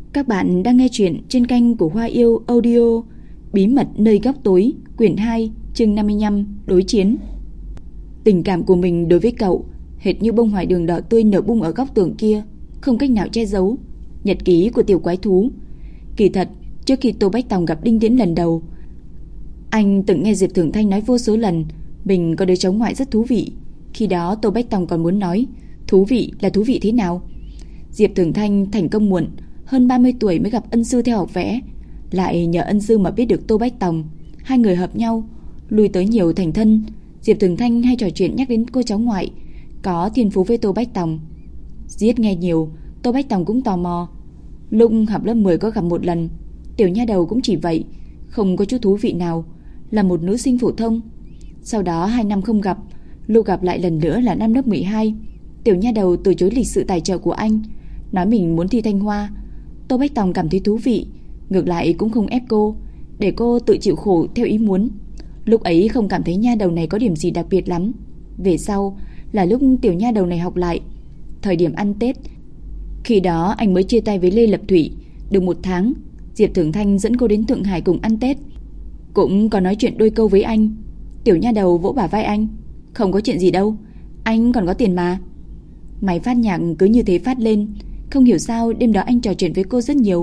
Các bạn đang nghe chuyện trên kênh của Hoa Yêu Audio. Bí mật nơi góc tối, quyển 2, chương 55, đối chiến. Tình cảm của mình đối với cậu hệt như bông hoài đường đỏ tươi nở bung ở góc tường kia, không cách nào che giấu. Nhật ký của tiểu quái thú. Kỳ thật, trước khi Tô Bách Tòng gặp Đinh Tiễn lần đầu, anh từng nghe Diệp Thường Thanh nói vô số lần mình có đứa cháu ngoại rất thú vị. Khi đó Tô Bách Tòng còn muốn nói thú vị là thú vị thế nào. Diệp Thường Thanh thành công muộn, hơn 30 tuổi mới gặp ân sư theo học vẽ, lại nhờ ân sư mà biết được Tô Bách Tòng. Hai người hợp nhau, lui tới nhiều thành thân. Diệp Thường Thanh hay trò chuyện nhắc đến cô cháu ngoại có thiên phú với Tô Bách Tòng. Giết nghe nhiều, Tô Bách Tòng cũng tò mò. Lúc học lớp 10 có gặp một lần, tiểu nha đầu cũng chỉ vậy, không có chút thú vị nào, là một nữ sinh phổ thông. Sau đó 2 năm không gặp, lúc gặp lại lần nữa là năm lớp 12. Tiểu nha đầu từ chối lịch sự tài trợ của anh, nói mình muốn thi Thanh Hoa. Tô Bách Tòng cảm thấy thú vị, ngược lại cũng không ép cô, để cô tự chịu khổ theo ý muốn. Lúc ấy không cảm thấy nha đầu này có điểm gì đặc biệt lắm. Về sau là lúc tiểu nha đầu này học lại, thời điểm ăn Tết. Khi đó anh mới chia tay với Lê Lập Thủy được 1 tháng. Diệp Thường Thanh dẫn cô đến Thượng Hải cùng ăn Tết, cũng có nói chuyện đôi câu với anh. Tiểu nha đầu vỗ bả vai anh: "Không có chuyện gì đâu, anh còn có tiền mà." Máy phát nhạc cứ như thế phát lên. Không hiểu sao đêm đó anh trò chuyện với cô rất nhiều.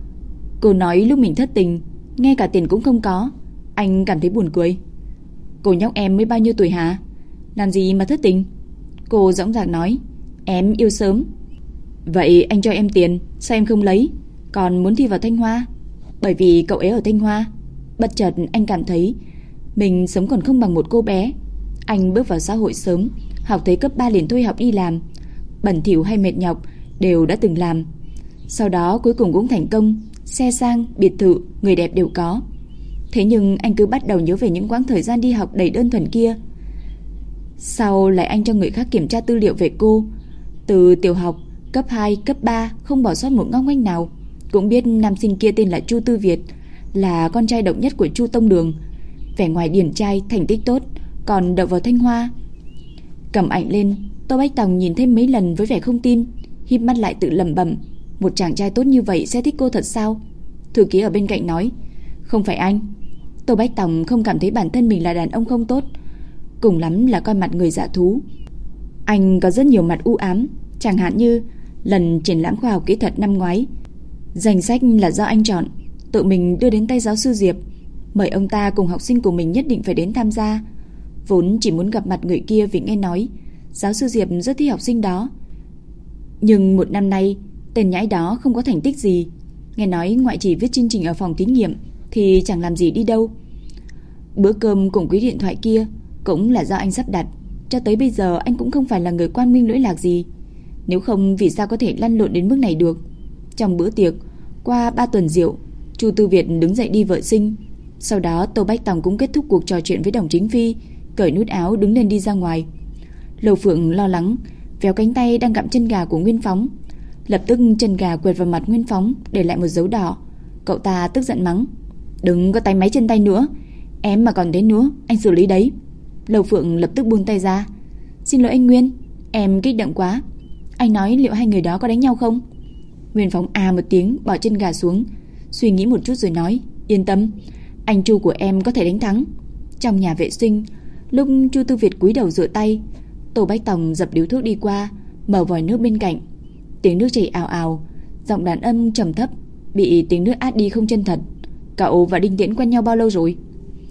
Cô nói lúc mình thất tình, ngay cả tiền cũng không có. Anh cảm thấy buồn cười. "Cô nhóc em mới bao nhiêu tuổi hả? Làm gì mà thất tình?" Cô dõng dạc nói: "Em yêu sớm." "Vậy anh cho em tiền, sao em không lấy? Còn muốn thi vào Thanh Hoa?" "Bởi vì cậu ấy ở Thanh Hoa." Bất chợt anh cảm thấy mình sống còn không bằng một cô bé. Anh bước vào xã hội sớm, học tới cấp 3 liền thôi học đi làm. Bẩn thỉu hay mệt nhọc đều đã từng làm. Sau đó cuối cùng cũng thành công, xe sang, biệt thự, người đẹp đều có. Thế nhưng anh cứ bắt đầu nhớ về những quãng thời gian đi học đầy đơn thuần kia. Sau lại anh cho người khác kiểm tra tư liệu về cô, từ tiểu học, cấp 2, cấp 3 không bỏ sót một ngóc ngách nào. Cũng biết nam sinh kia tên là Chu Tư Việt, là con trai độc nhất của Chu Tông Đường. Vẻ ngoài điển trai, thành tích tốt, còn đậu vào Thanh Hoa. Cầm ảnh lên, Tô Bách Tòng nhìn thêm mấy lần với vẻ không tin, híp mắt lại tự lẩm bẩm, một chàng trai tốt như vậy sẽ thích cô thật sao? Thư ký ở bên cạnh nói: "Không phải anh." Tô Bách Tòng không cảm thấy bản thân mình là đàn ông không tốt, cùng lắm là coi mặt người dạ thú. Anh có rất nhiều mặt u ám, chẳng hạn như lần triển lãm khoa học kỹ thuật năm ngoái, danh sách là do anh chọn, tự mình đưa đến tay giáo sư Diệp, mời ông ta cùng học sinh của mình nhất định phải đến tham gia. Vốn chỉ muốn gặp mặt người kia vì nghe nói giáo sư Diệp rất thích học sinh đó. Nhưng 1 năm nay tên nhãi đó không có thành tích gì, nghe nói ngoại chỉ viết chương trình ở phòng thí nghiệm thì chẳng làm gì đi đâu. Bữa cơm cùng quý điện thoại kia cũng là do anh sắp đặt. Cho tới bây giờ anh cũng không phải là người quang minh lỗi lạc gì, nếu không vì sao có thể lăn lộn đến mức này được. Trong bữa tiệc, qua 3 tuần rượu, Chu Tư Việt đứng dậy đi vệ sinh. Sau đó Tô Bách Tòng cũng kết thúc cuộc trò chuyện với Đồng Chính Phi, cởi nút áo đứng lên đi ra ngoài. Lầu Phượng lo lắng véo cánh tay đang gặm chân gà của Nguyên Phóng. Lập tức chân gà quẹt vào mặt Nguyên Phóng, để lại một dấu đỏ. Cậu ta tức giận mắng: "Đừng có tay máy chân tay nữa, em mà còn đến nữa anh xử lý đấy." Lầu Phượng lập tức buông tay ra: "Xin lỗi anh Nguyên, em kích động quá. Anh nói liệu hai người đó có đánh nhau không?" Nguyên Phóng à một tiếng bỏ chân gà xuống, suy nghĩ một chút rồi nói: "Yên tâm, anh Chu của em có thể đánh thắng." Trong nhà vệ sinh, lúc Chu Tư Việt cúi đầu rửa tay, Tô Bách Tòng dập điếu thuốc đi qua, mở vòi nước bên cạnh. Tiếng nước chảy ào ào, giọng đàn âm trầm thấp bị tiếng nước át đi không chân thật. "Cậu và Đinh Tiễn quen nhau bao lâu rồi?"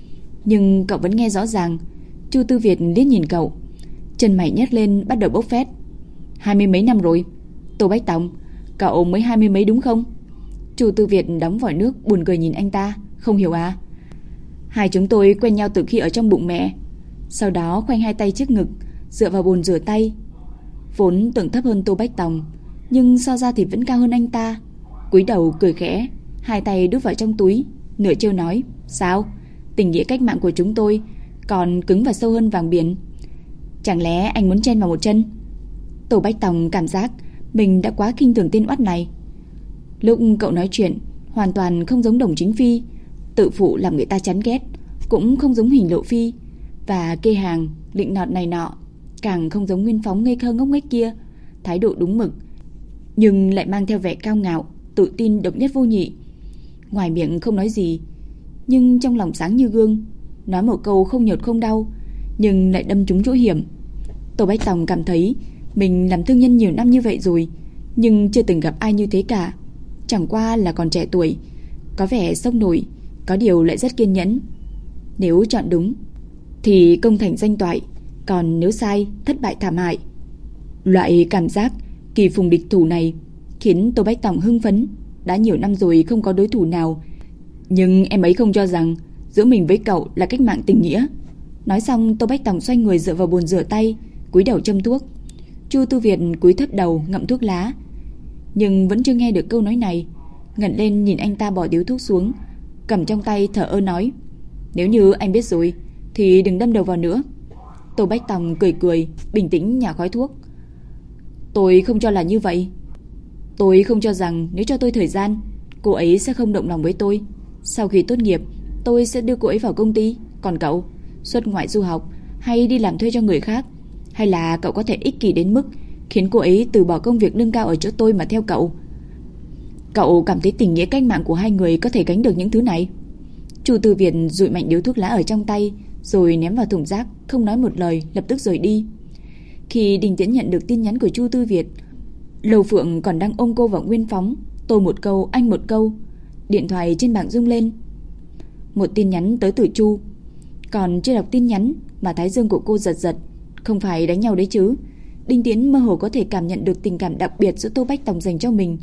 Nhưng cậu vẫn nghe rõ ràng. Chu Tư Việt liếc nhìn cậu, chân mày nhếch lên bắt đầu bốc phét. "20 mấy năm rồi." "Tô Bách Tòng, cậu mới 20 mấy đúng không?" Chu Tư Việt đóng vòi nước buồn cười nhìn anh ta: "Không hiểu à? Hai chúng tôi quen nhau từ khi ở trong bụng mẹ." Sau đó khoanh hai tay trước ngực, dựa vào bồn rửa tay. Vốn tưởng thấp hơn Tô Bách Tòng, nhưng so ra thì vẫn cao hơn anh ta. Cúi đầu cười khẽ, hai tay đút vào trong túi, nửa trêu nói: "Sao? Tình nghĩa cách mạng của chúng tôi còn cứng và sâu hơn vàng biển. Chẳng lẽ anh muốn chen vào một chân?" Tô Bách Tòng cảm giác mình đã quá khinh thường tên oắt này. Lúc cậu nói chuyện hoàn toàn không giống Đồng Chính Phi, tự phụ làm người ta chán ghét, cũng không giống Hình Lộ Phi và kê hàng lịnh nọt này nọ, càng không giống Nguyên Phóng ngây thơ ngốc nghếch kia, thái độ đúng mực nhưng lại mang theo vẻ cao ngạo, tự tin độc nhất vô nhị. Ngoài miệng không nói gì, nhưng trong lòng sáng như gương, nói một câu không nhột không đau, nhưng lại đâm trúng chỗ hiểm. Tô Bách Tòng cảm thấy mình làm thương nhân nhiều năm như vậy rồi, nhưng chưa từng gặp ai như thế cả. Chẳng qua là còn trẻ tuổi, có vẻ sốc nổi, có điều lại rất kiên nhẫn. Nếu chọn đúng thì công thành danh toại, còn nếu sai, thất bại thảm hại. Loại cảm giác kỳ phùng địch thủ này khiến Tô Bách Tòng hưng phấn. Đã nhiều năm rồi không có đối thủ nào, nhưng em ấy không cho rằng giữa mình với cậu là cách mạng tình nghĩa. Nói xong, Tô Bách Tòng xoay người dựa vào bồn rửa tay, cúi đầu châm thuốc. Chu Tư Việt cúi thấp đầu ngậm thuốc lá, nhưng vẫn chưa nghe được câu nói này. Ngẩng lên nhìn anh ta bỏ điếu thuốc xuống, cầm trong tay thở ơ nói: "Nếu như anh biết rồi thì đừng đâm đầu vào nữa." Tô Bách Tòng cười cười, bình tĩnh nhả khói thuốc. "Tôi không cho là như vậy. Tôi không cho rằng nếu cho tôi thời gian, cô ấy sẽ không động lòng với tôi. Sau khi tốt nghiệp, tôi sẽ đưa cô ấy vào công ty. Còn cậu, xuất ngoại du học hay đi làm thuê cho người khác, hay là cậu có thể ích kỷ đến mức khiến cô ấy từ bỏ công việc lương cao ở chỗ tôi mà theo cậu? Cậu cảm thấy tình nghĩa cách mạng của hai người có thể gánh được những thứ này?" Chu Tư Việt dụi mạnh điếu thuốc lá ở trong tay, rồi ném vào thùng rác, không nói một lời, lập tức rời đi. Khi Đinh Tiễn nhận được tin nhắn của Chu Tư Việt, Lầu Phượng còn đang ôm cô vào nguyên phóng, tôi một câu anh một câu. Điện thoại trên bảng rung lên. Một tin nhắn tới từ Chu. Còn chưa đọc tin nhắn mà thái dương của cô giật giật. Không phải đánh nhau đấy chứ. Đinh Tiễn mơ hồ có thể cảm nhận được tình cảm đặc biệt giữa Tô Bách Tòng dành cho mình.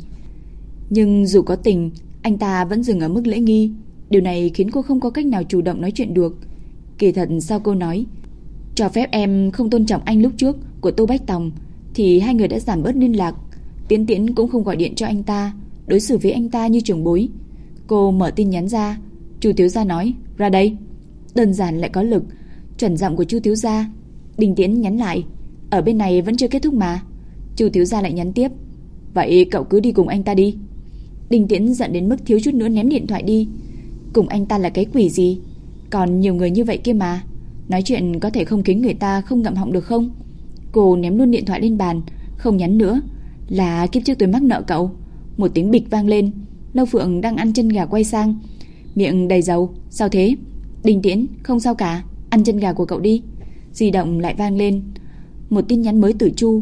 Nhưng dù có tình, anh ta vẫn dừng ở mức lễ nghi. Điều này khiến cô không có cách nào chủ động nói chuyện được. Kỳ thật sau câu nói "cho phép em không tôn trọng anh" lúc trước của Tô Bách Tòng thì hai người đã giảm bớt liên lạc. Tiễn cũng không gọi điện cho anh ta, đối xử với anh ta như trưởng bối. Cô mở tin nhắn ra. Chu thiếu gia nói: "Ra đây." Đơn giản lại có lực, chuẩn giọng của Chu thiếu gia. Đinh Tiễn nhắn lại: "Ở bên này vẫn chưa kết thúc mà." Chu thiếu gia lại nhắn tiếp: "Vậy cậu cứ đi cùng anh ta đi." Đinh Tiễn giận đến mức thiếu chút nữa ném điện thoại đi. Cùng anh ta là cái quỷ gì? Còn nhiều người như vậy kia mà. Nói chuyện có thể không khiến người ta không ngậm họng được không? Cô ném luôn điện thoại lên bàn, không nhắn nữa. Là kiếp trước tôi mắc nợ cậu. Một tiếng bịch vang lên. Lâu Phượng đang ăn chân gà quay sang, miệng đầy dầu. "Sao thế?" "Đinh Tiễn, không sao cả, ăn chân gà của cậu đi." Di động lại vang lên. Một tin nhắn mới từ Chu.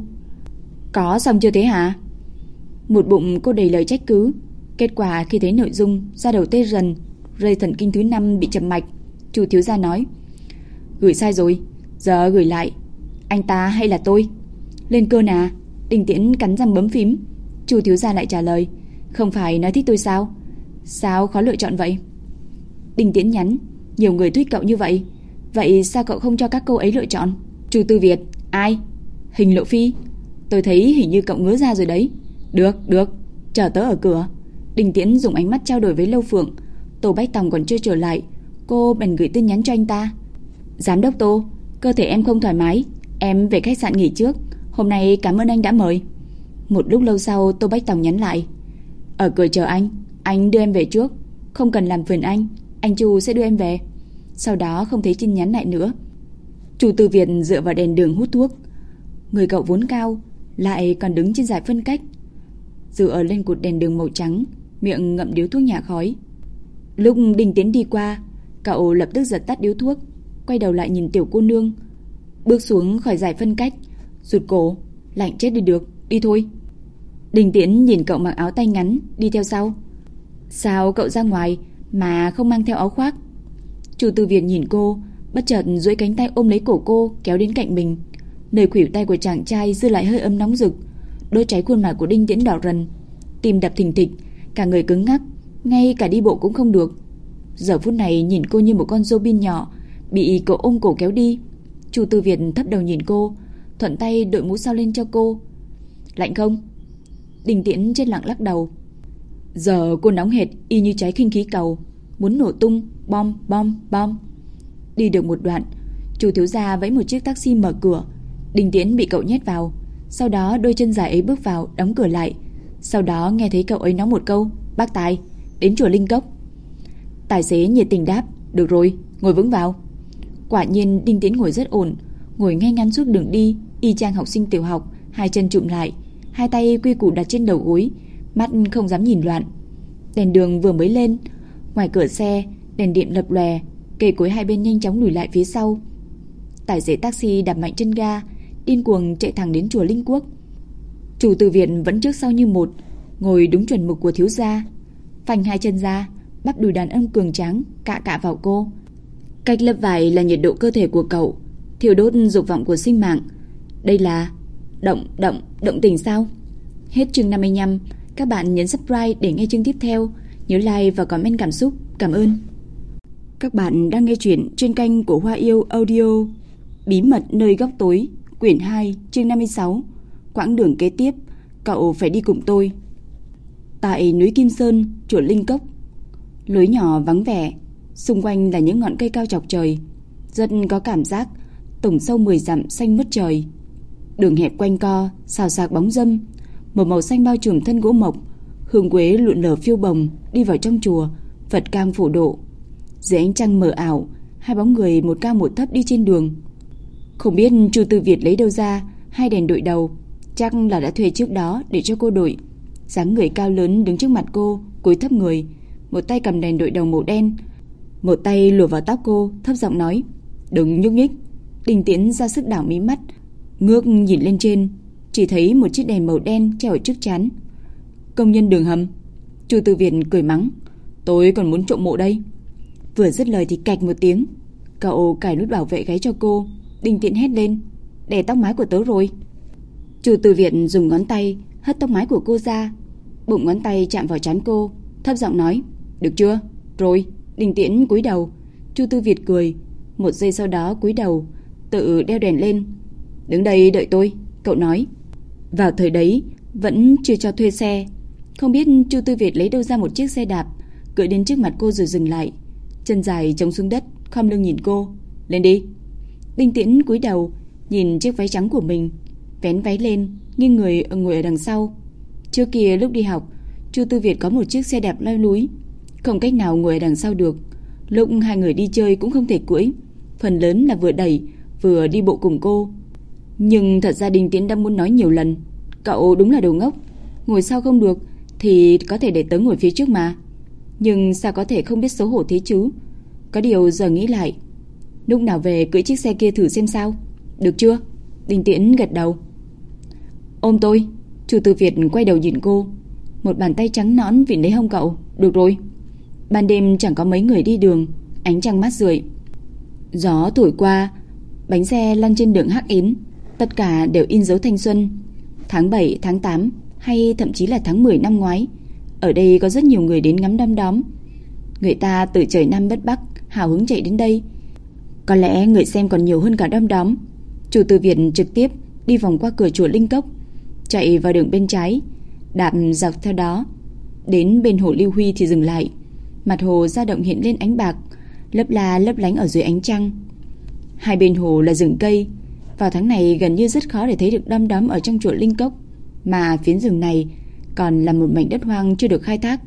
"Có xong chưa thế hả?" Một bụng cô đầy lời trách cứ. Kết quả khi thấy nội dung, da đầu tê rần, dây thần kinh thứ 5 bị chậm mạch. Chu thiếu gia nói: "Gửi sai rồi, giờ gửi lại. Anh ta hay là tôi?" "Lên cơn à?" Đinh Tiễn cắn răng bấm phím. Chu thiếu gia lại trả lời: "Không phải nói thích tôi sao? Sao khó lựa chọn vậy?" Đinh Tiễn nhắn: "Nhiều người tweet cậu như vậy, vậy sao cậu không cho các cô ấy lựa chọn?" Chu Tư Việt: "Ai? Hình Lộ Phi? Tôi thấy hình như cậu ngứa ra rồi đấy." Được, chờ tớ ở cửa." Đinh Tiễn dùng ánh mắt trao đổi với Lâu Phượng. Tô Bách Tòng còn chưa trở lại, cô bèn gửi tin nhắn cho anh ta: "Giám đốc Tô, cơ thể em không thoải mái, em về khách sạn nghỉ trước. Hôm nay cảm ơn anh đã mời." Một lúc lâu sau, Tô Bách Tòng nhắn lại: "Ở cửa chờ anh đưa em về trước. Không cần làm phiền anh Chu sẽ đưa em về." Sau đó không thấy tin nhắn lại nữa. Chu Tư Việt dựa vào đèn đường hút thuốc. Người cậu vốn cao, lại còn đứng trên dải phân cách, dựa lên cột đèn đường màu trắng, miệng ngậm điếu thuốc nhả khói. Lúc Đinh Tiến đi qua, cậu lập tức giật tắt điếu thuốc, quay đầu lại nhìn tiểu cô nương, bước xuống khỏi dải phân cách, rụt cổ: "Lạnh chết đi được, đi thôi." Đinh Tiến nhìn cậu mặc áo tay ngắn đi theo sau. "Sao cậu ra ngoài mà không mang theo áo khoác?" Chu Tư Việt nhìn cô, bất chợt duỗi cánh tay ôm lấy cổ cô, kéo đến cạnh mình. Nơi khuỷu tay của chàng trai dư lại hơi ấm nóng rực, đốt cháy khuôn mặt của Đinh Tiễn đỏ rần, tim đập thình thịch, cả người cứng ngắc, ngay cả đi bộ cũng không được. Giờ phút này nhìn cô như một con robin nhỏ bị cậu ôm cổ kéo đi. Chu Tư Việt thấp đầu nhìn cô, thuận tay đội mũ sao lên cho cô. "Lạnh không?" Đinh Tiễn chết lặng lắc đầu. Giờ cô nóng hệt y như trái khinh khí cầu, muốn nổ tung, bom. Đi được một đoạn, Chu thiếu gia vẫy một chiếc taxi mở cửa. Đinh Tiễn bị cậu nhét vào, sau đó đôi chân dài ấy bước vào, đóng cửa lại. Sau đó nghe thấy cậu ấy nói một câu: "Bác Tài, đến chùa Linh Cốc." Tài xế nhiệt tình đáp: "Được rồi, ngồi vững vào." Quả nhiên Đinh Tiễn ngồi rất ổn, ngồi ngay ngắn suốt đường đi, y chang học sinh tiểu học, hai chân chụm lại, hai tay quy củ đặt trên đầu gối, mắt không dám nhìn loạn. Đèn đường vừa mới lên, ngoài cửa xe đèn điện lập lòe, cây cối hai bên nhanh chóng lùi lại phía sau. Tài xế taxi đạp mạnh chân ga, điên cuồng chạy thẳng đến chùa Linh Quốc. Chủ từ viện vẫn trước sau như một, ngồi đúng chuẩn mực của thiếu gia, phanh hai chân ra, bắp đùi đàn ông cường tráng cạ cạ vào cô. Cách lớp vải là nhiệt độ cơ thể của cậu, thiêu đốt dục vọng của sinh mạng. Đây là động tình sao? Hết chương 55. Các bạn nhấn subscribe để nghe chương tiếp theo. Nhớ like và comment cảm xúc. Cảm ơn. Các bạn đang nghe chuyện trên kênh của Hoa Yêu Audio. Bí mật nơi góc tối, quyển 2, chương 56. Quãng đường kế tiếp, cậu phải đi cùng tôi. Tại núi Kim Sơn, chùa Linh Cốc, lối nhỏ vắng vẻ, xung quanh là những ngọn cây cao chọc trời, rất có cảm giác tổng sâu 10 dặm xanh mướt trời. Đường hẹp quanh co, xào xạc bóng râm, một màu xanh bao trùm thân gỗ mộc, hương quế lượn lờ phiêu bồng đi vào trong chùa, Phật cang phổ độ. Dưới ánh trăng mờ ảo, hai bóng người một cao một thấp đi trên đường. Không biết Chu Tư Việt lấy đâu ra hai đèn đội đầu, chắc là đã thuê trước đó để cho cô đội. Dáng người cao lớn đứng trước mặt cô, cúi thấp người, một tay cầm đèn đội đầu màu đen, một tay lùa vào tóc cô, thấp giọng nói: "Đừng nhúc nhích." Đinh Tiễn ra sức đảo mí mắt, ngước nhìn lên trên, chỉ thấy một chiếc đèn màu đen treo ở trước trán. "Công nhân đường hầm." Chu Tư Việt cười mắng: "Tôi còn muốn trộm mộ đây." Vừa dứt lời thì cạch một tiếng, cậu cài nút bảo vệ gáy cho cô. Đinh Tiễn hét lên: "Để tóc mái của tớ rồi." Chu Tư Việt dùng ngón tay hất tóc mái của cô ra, bụng ngón tay chạm vào trán cô, thấp giọng nói: "Được chưa?" "Rồi." Đinh Tiễn cúi đầu. Chu Tư Việt cười, một giây sau đó cúi đầu, tự đeo đèn lên. "Đứng đây đợi tôi," cậu nói. Vào thời đấy vẫn chưa cho thuê xe, không biết Chu Tư Việt lấy đâu ra một chiếc xe đạp, cưỡi đến trước mặt cô rồi dừng lại, chân dài chống xuống đất, khom lưng nhìn cô. "Lên đi." Đinh Tiễn cúi đầu nhìn chiếc váy trắng của mình, vén váy lên, nghiêng người ngồi ở đằng sau. Trước kia lúc đi học, Chu Tư Việt có một chiếc xe đạp leo núi, không cách nào ngồi ở đằng sau được. Lúc hai người đi chơi cũng không thể cưỡi, phần lớn là vừa đẩy vừa đi bộ cùng cô. Nhưng thật ra Đinh Tiễn đã muốn nói nhiều lần: "Cậu đúng là đồ ngốc, ngồi sau không được thì có thể để tớ ngồi phía trước mà." Nhưng sao có thể không biết xấu hổ thế chứ? Có điều giờ nghĩ lại, lúc nào về cưỡi chiếc xe kia thử xem sao. "Được chưa?" Đinh Tiễn gật đầu. "Ôm tôi." Chu Tư Việt quay đầu nhìn cô, một bàn tay trắng nõn vịn lấy hông cậu. "Được rồi." Ban đêm chẳng có mấy người đi đường, ánh trăng mát rượi, gió thổi qua, bánh xe lăn trên đường hắc yến, tất cả đều in dấu thanh xuân. Tháng 7, tháng 8 hay thậm chí là tháng 10 năm ngoái, ở đây có rất nhiều người đến ngắm đom đóm. Người ta từ trời Nam đất Bắc hào hứng chạy đến đây. Có lẽ người xem còn nhiều hơn cả đom đóm. Chủ từ Việt trực tiếp đi vòng qua cửa chùa Linh Cốc, chạy vào đường bên trái, đạp dọc theo đó đến bên hồ Lưu Huy thì dừng lại. Mặt hồ dao động hiện lên ánh bạc, lấp la lấp lánh ở dưới ánh trăng. Hai bên hồ là rừng cây. Vào tháng này gần như rất khó để thấy được đom đóm ở trong chùa Linh Cốc, mà phiến rừng này còn là một mảnh đất hoang chưa được khai thác.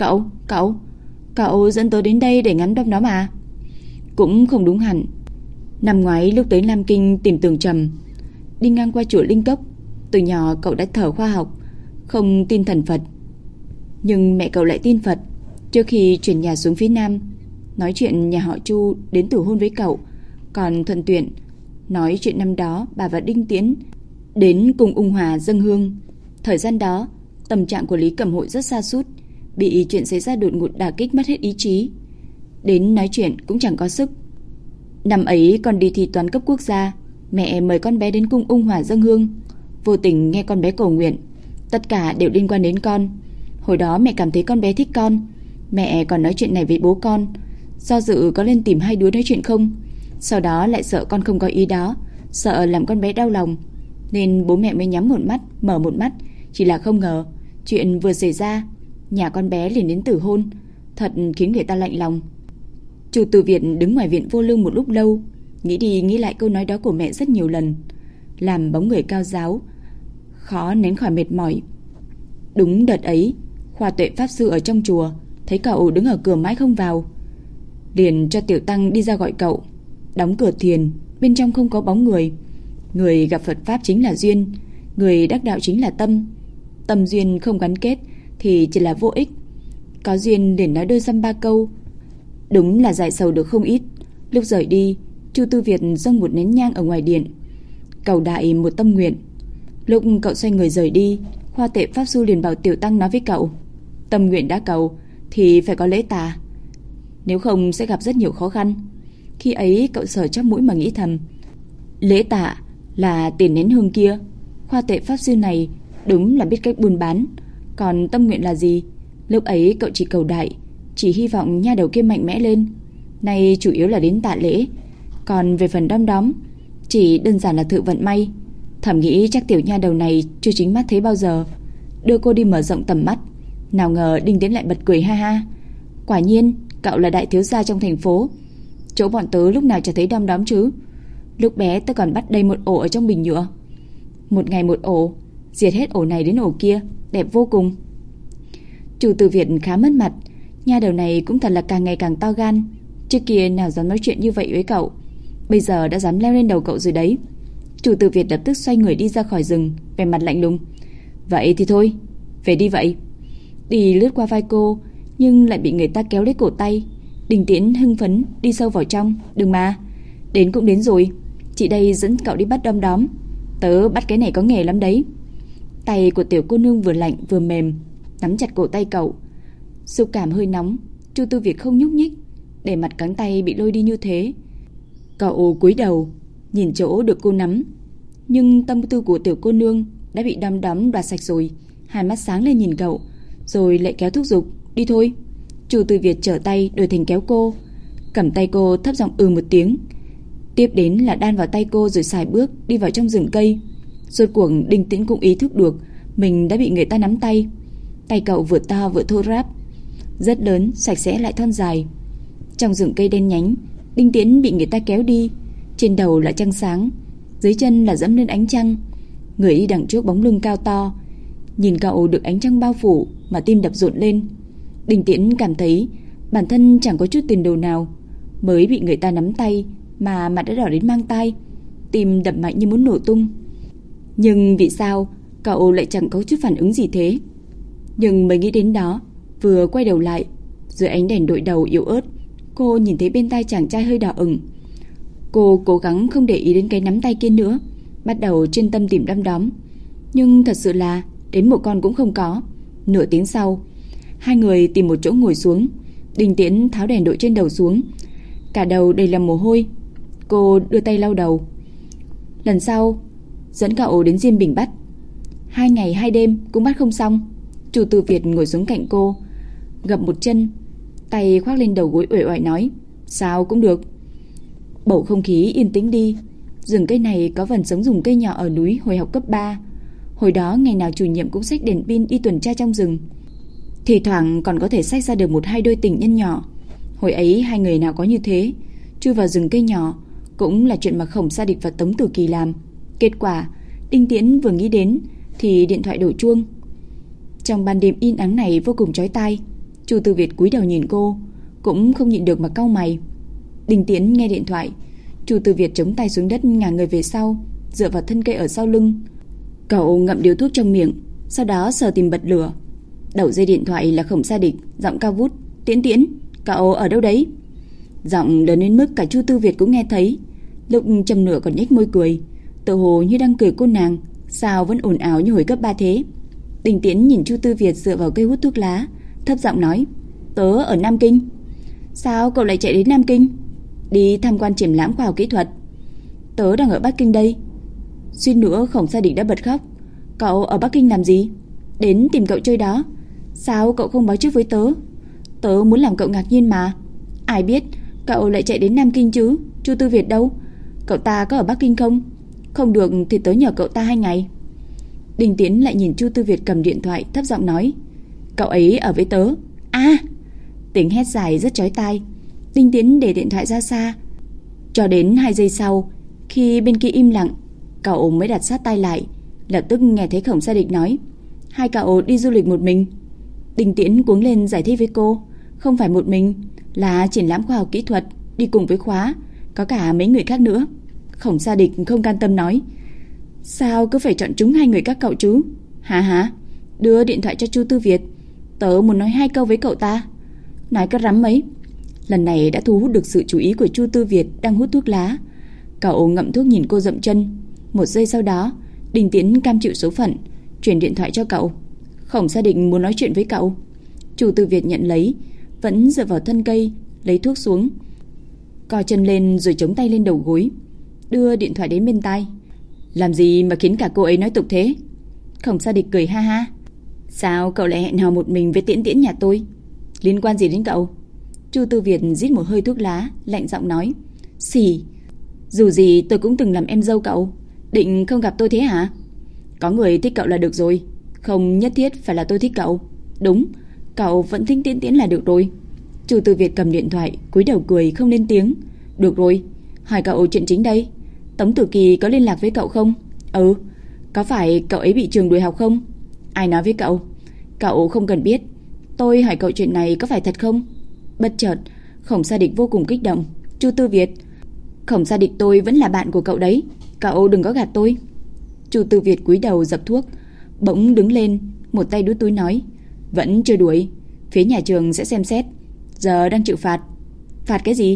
Cậu dẫn tớ đến đây để ngắm đom đóm à?" Cũng không đúng hẳn. Năm ngoái lúc tới Lam Kinh tìm Tường Trầm, đi ngang qua chùa Linh Cốc, từ nhỏ cậu đã thở khoa học, không tin thần Phật. Nhưng mẹ cậu lại tin Phật. Trước khi chuyển nhà xuống phía Nam, nói chuyện nhà họ Chu đến từ hôn với cậu, còn thuận tiện nói chuyện năm đó bà và Đinh Tiễn đến cùng Ung Hòa dâng hương. Thời gian đó tâm trạng của Lý Cẩm Hội rất sa sút, bị chuyện xảy ra đột ngột đả kích mất hết ý chí, đến nói chuyện cũng chẳng có sức. Năm ấy còn đi thi toán cấp quốc gia, mẹ mời con bé đến cung Ung Hòa dâng hương, vô tình nghe con bé cầu nguyện, tất cả đều liên quan đến con. Hồi đó mẹ cảm thấy con bé thích con, mẹ còn nói chuyện này với bố con, do dự có lên tìm hai đứa nói chuyện không. Sau đó lại sợ con không có ý đó, sợ làm con bé đau lòng, nên bố mẹ mới nhắm một mắt mở một mắt. Chỉ là không ngờ chuyện vừa xảy ra, nhà con bé liền đến tử hôn, thật khiến người ta lạnh lòng. Chủ Từ Việt đứng ngoài viện vô lương một lúc lâu, nghĩ đi nghĩ lại câu nói đó của mẹ rất nhiều lần, làm bóng người cao giáo khó nén khỏi mệt mỏi. Đúng đợt ấy, Khoa Tuệ pháp sư ở trong chùa thấy cậu đứng ở cửa mãi không vào, liền cho tiểu tăng đi ra gọi cậu. Đóng cửa thiền, bên trong không có bóng người. Người gặp Phật pháp chính là duyên, người đắc đạo chính là tâm. Tâm duyên không gắn kết thì chỉ là vô ích. Có duyên liền nói đôi dăm ba câu, đúng là giải sầu được không ít. Lúc rời đi, Chu Tư Việt dâng một nén nhang ở ngoài điện, cầu đại một tâm nguyện. Lúc cậu xoay người rời đi, Hoa Tệ Pháp Sư liền bảo Tiểu Tăng nói với cậu, tâm nguyện đã cầu thì phải có lễ tà, nếu không sẽ gặp rất nhiều khó khăn. Khi ấy cậu sờ chóp mũi mà nghĩ thầm, lễ tạ là tiền nén hương kia. Hoa Tệ Pháp Sư này đúng là biết cách buôn bán. Còn tâm nguyện là gì? Lúc ấy cậu chỉ cầu đại, chỉ hy vọng nha đầu kia mạnh mẽ lên. Nay chủ yếu là đến tạ lễ. Còn về phần đom đóm, chỉ đơn giản là thử vận may. Thầm nghĩ chắc tiểu nha đầu này chưa chính mắt thấy bao giờ, đưa cô đi mở rộng tầm mắt. Nào ngờ Đinh Tiến lại bật cười ha ha. Quả nhiên cậu là đại thiếu gia trong thành phố, chỗ bọn tớ lúc nào chả thấy đom đóm chứ. Lúc bé tớ còn bắt đầy một ổ ở trong bình nhựa. Một ngày một ổ, diệt hết ổ này đến ổ kia, đẹp vô cùng. Chủ Từ Việt khá mất mặt. Nha đầu này cũng thật là càng ngày càng to gan. Trước kia nào dám nói chuyện như vậy với cậu, bây giờ đã dám leo lên đầu cậu rồi đấy. Chủ Từ Việt lập tức xoay người đi ra khỏi rừng, vẻ mặt lạnh lùng. Vậy thì thôi, về đi vậy. Đi lướt qua vai cô, nhưng lại bị người ta kéo lấy cổ tay. Đinh Tiễn hưng phấn đi sâu vào trong. Đừng mà, đến cũng đến rồi, chị đây dẫn cậu đi bắt đom đóm. Tớ bắt cái này có nghề lắm đấy. Tay của tiểu cô nương vừa lạnh vừa mềm, nắm chặt cổ tay cậu. Xúc cảm hơi nóng, Chu Tư Việt không nhúc nhích, để mặt cánh tay bị lôi đi như thế. Cậu cúi đầu nhìn chỗ được cô nắm, nhưng tâm tư của tiểu cô nương đã bị đom đóm đoạt sạch rồi. Hai mắt sáng lên nhìn cậu, rồi lại kéo thúc giục. Đi thôi. Chu Tư Việt trở tay đổi thành kéo cô, cầm tay cô thấp giọng một tiếng. Tiếp đến là đan vào tay cô rồi xài bước đi vào trong rừng cây. Rốt cuộc Đinh Tĩnh cũng ý thức được mình đã bị người ta nắm tay. Tay cậu vừa to vừa thô ráp, rất lớn, sạch sẽ lại thon dài. Trong rừng cây đen nhánh, Đinh Tiễn bị người ta kéo đi. Trên đầu là trăng sáng, dưới chân là dẫm lên ánh trăng. Người đi đằng trước bóng lưng cao to, nhìn cậu được ánh trăng bao phủ mà tim đập rộn lên. Đinh Tiễn cảm thấy bản thân chẳng có chút tiền đồ nào, mới bị người ta nắm tay mà mặt đã đỏ đến mang tai, tim đập mạnh như muốn nổ tung. Nhưng vì sao cậu lại chẳng có chút phản ứng gì thế? Nhưng mới nghĩ đến đó, vừa quay đầu lại, dưới ánh đèn đội đầu yếu ớt, cô nhìn thấy bên tai chàng trai hơi đỏ ửng. Cô cố gắng không để ý đến cái nắm tay kia nữa, bắt đầu chuyên tâm tìm đom đóm. Nhưng thật sự là đến một con cũng không có. Nửa tiếng sau, hai người tìm một chỗ ngồi xuống. Đinh Tiễn tháo đèn đội trên đầu xuống, cả đầu đầy là mồ hôi. Cô đưa tay lau đầu. Lần sau dẫn cậu đến Diêm Bình bắt, 2 ngày 2 đêm cũng bắt không xong. Chủ Từ Việt ngồi xuống cạnh cô, gập một chân, tay khoác lên đầu gối uể oải nói. Sao cũng được. Bầu không khí yên tĩnh đi. Rừng cây này có vần sống dùng cây nhỏ ở núi hồi học cấp 3. Hồi đó ngày nào chủ nhiệm cũng xách đèn pin đi tuần tra trong rừng, thì thoảng còn có thể xách ra được 1-2 đôi tình nhân nhỏ. Hồi ấy hai người nào có như thế, chui vào rừng cây nhỏ cũng là chuyện mà Khổng Sa Địch và Tống Tử Kỳ làm. Kết quả Đinh Tiễn vừa nghĩ đến thì điện thoại đổ chuông. Trong ban đêm yên ắng này vô cùng chói tai, Chu Tư Việt cúi đầu nhìn cô, cũng không nhịn được mà cau mày. Đinh Tiễn nghe điện thoại. Chu Tư Việt chống tay xuống đất, ngả người về sau, dựa vào thân cây ở sau lưng. Cậu ngậm điếu thuốc trong miệng, sau đó sờ tìm bật lửa. Đầu dây điện thoại là Khổng Sa Địch, giọng cao vút. Tiễn Tiễn, cậu ở đâu đấy? Giọng lớn đến mức cả Chu Tư Việt cũng nghe thấy. Lúc châm nửa còn nhếch môi cười, tự hồ như đang cười cô nàng, sao vẫn ồn ào như hồi cấp 3 thế. Đinh Tiễn nhìn Chu Tư Việt dựa vào cây hút thuốc lá, thấp giọng nói. Tớ ở Nam Kinh. Sao cậu lại chạy đến Nam Kinh? Đi tham quan triển lãm khoa học kỹ thuật. Tớ đang ở Bắc Kinh đây. Suýt nữa Khổng Sa Địch đã bật khóc. Cậu ở Bắc Kinh làm gì? Đến tìm cậu chơi đó. Sao cậu không báo trước với tớ? Tớ muốn làm cậu ngạc nhiên mà. Ai biết cậu lại chạy đến Nam Kinh chứ. Chu Tư Việt đâu? Cậu ta có ở Bắc Kinh không? Không được thì tớ nhờ cậu ta 2 ngày. Đinh Tiễn lại nhìn Chu Tư Việt cầm điện thoại, thấp giọng nói. Cậu ấy ở với tớ. À! Tiếng hét dài rất chói tai. Đinh Tiễn để điện thoại ra xa, cho đến 2 giây sau, khi bên kia im lặng, cậu mới đặt sát tai lại. Lập tức nghe thấy Khổng Sa Địch nói. Hai cậu đi du lịch một mình? Đinh Tiễn cuống lên giải thích với cô. Không phải một mình, là triển lãm khoa học kỹ thuật, đi cùng với khóa, có cả mấy người khác nữa. Khổng Sa Địch không can tâm nói. Sao cứ phải chọn chúng 2 người các cậu chứ? Hả? Đưa điện thoại cho Chu Tư Việt, Tớ muốn nói 2 câu với cậu ta. Nói cái rắm mấy. Lần này đã thu hút được sự chú ý của Chu Tư Việt đang hút thuốc lá. Cậu ngậm thuốc nhìn cô dậm chân. Một giây sau đó, Đình Tiến cam chịu số phận, chuyển điện thoại cho cậu. Khổng Sa Định muốn nói chuyện với cậu. Chu Tư Việt nhận lấy, vẫn dựa vào thân cây, lấy thuốc xuống, co chân lên rồi chống tay lên đầu gối, đưa điện thoại đến bên tai. Làm gì mà khiến cả cô ấy nói tục thế? Khổng Sa Địch cười ha ha. Sao cậu lại hẹn hò một mình với Tiễn Tiễn nhà tôi? Liên quan gì đến cậu? Chu Tư Việt rít một hơi thuốc lá, lạnh giọng nói. Xì, dù gì tôi cũng từng làm em dâu cậu. Định không gặp tôi thế hả? Có người thích cậu là được rồi, không nhất thiết phải là tôi thích cậu. Đúng, cậu vẫn thích Tiễn Tiễn là được rồi. Chu Tư Việt cầm điện thoại, cúi đầu cười không lên tiếng. Được rồi, hỏi cậu chuyện chính đây. Tống Tử Kỳ có liên lạc với cậu không? Ừ. Có phải cậu ấy bị trường đuổi học không? Ai nói với cậu? Cậu không cần biết. Tôi hỏi cậu chuyện này có phải thật không? Bất chợt, Khổng Sa Địch vô cùng kích động. Chu Tư Việt, Khổng Sa Địch tôi vẫn là bạn của cậu đấy, cậu đừng có gạt tôi. Chu Tư Việt cúi đầu dập thuốc, bỗng đứng lên, một tay đút túi nói. Vẫn chưa đuổi, phía nhà trường sẽ xem xét. Giờ đang chịu phạt. Phạt cái gì?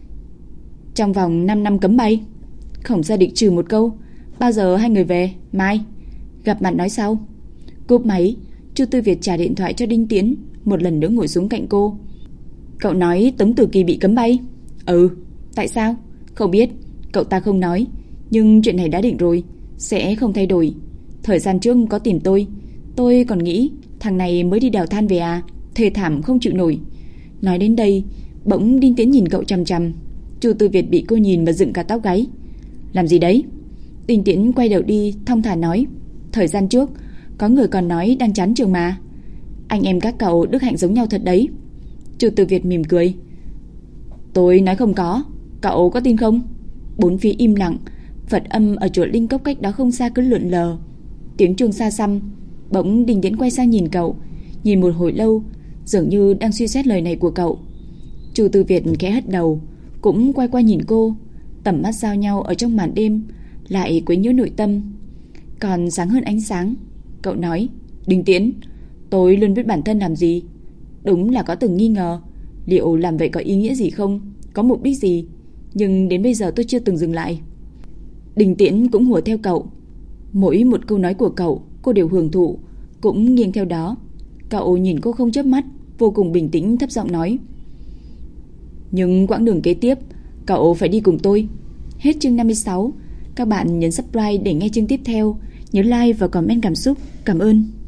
Trong vòng 5 năm cấm bay. Khổng Sa Địch trừ một câu. Bao giờ hai người về? Mai. Gặp mặt nói sau. Cúp máy, Chu Tư Việt trả điện thoại cho Đinh Tiến, một lần nữa ngồi xuống cạnh cô. Cậu nói Tống Tử Kỳ bị cấm bay? Ừ. Tại sao? Không biết, cậu ta không nói. Nhưng chuyện này đã định rồi, sẽ không thay đổi. Thời gian trước có tìm tôi còn nghĩ thằng này mới đi đào than về à. Thê thảm không chịu nổi. Nói đến đây, bỗng Đinh Tiến nhìn cậu chằm chằm. Chu Tư Việt bị cô nhìn mà dựng cả tóc gáy. Làm gì đấy? Đinh Tiến quay đầu đi, thong thả nói. Thời gian trước có người còn nói đang chán trường mà. Anh em các cậu đức hạnh giống nhau thật đấy. Chu Tư Việt mỉm cười. Tôi nói không có, cậu có tin không? Bốn phía im lặng. Phật âm ở chùa Linh Cốc cách đó không xa cứ lượn lờ. Tiếng chuông xa xăm. Bỗng Đinh Tiến quay sang nhìn cậu, nhìn một hồi lâu, dường như đang suy xét lời này của cậu. Chu Tư Việt khẽ hất đầu, cũng quay qua nhìn cô. Tầm mắt giao nhau ở trong màn đêm lại quấy nhiễu nội tâm. Còn sáng hơn ánh sáng. Cậu nói. Đinh Tiến, tôi luôn biết bản thân làm gì. Đúng là có từng nghi ngờ liệu làm vậy có ý nghĩa gì không, có mục đích gì. Nhưng đến bây giờ tôi chưa từng dừng lại. Đinh Tiến cũng hùa theo cậu. Mỗi một câu nói của cậu cô đều hưởng thụ, cũng nghiêng theo đó. Cậu nhìn cô không chớp mắt, vô cùng bình tĩnh thấp giọng nói. Nhưng quãng đường kế tiếp cậu phải đi cùng tôi. Hết chương 56. Các bạn nhấn subscribe để nghe chương tiếp theo. Nhớ like và comment cảm xúc. Cảm ơn.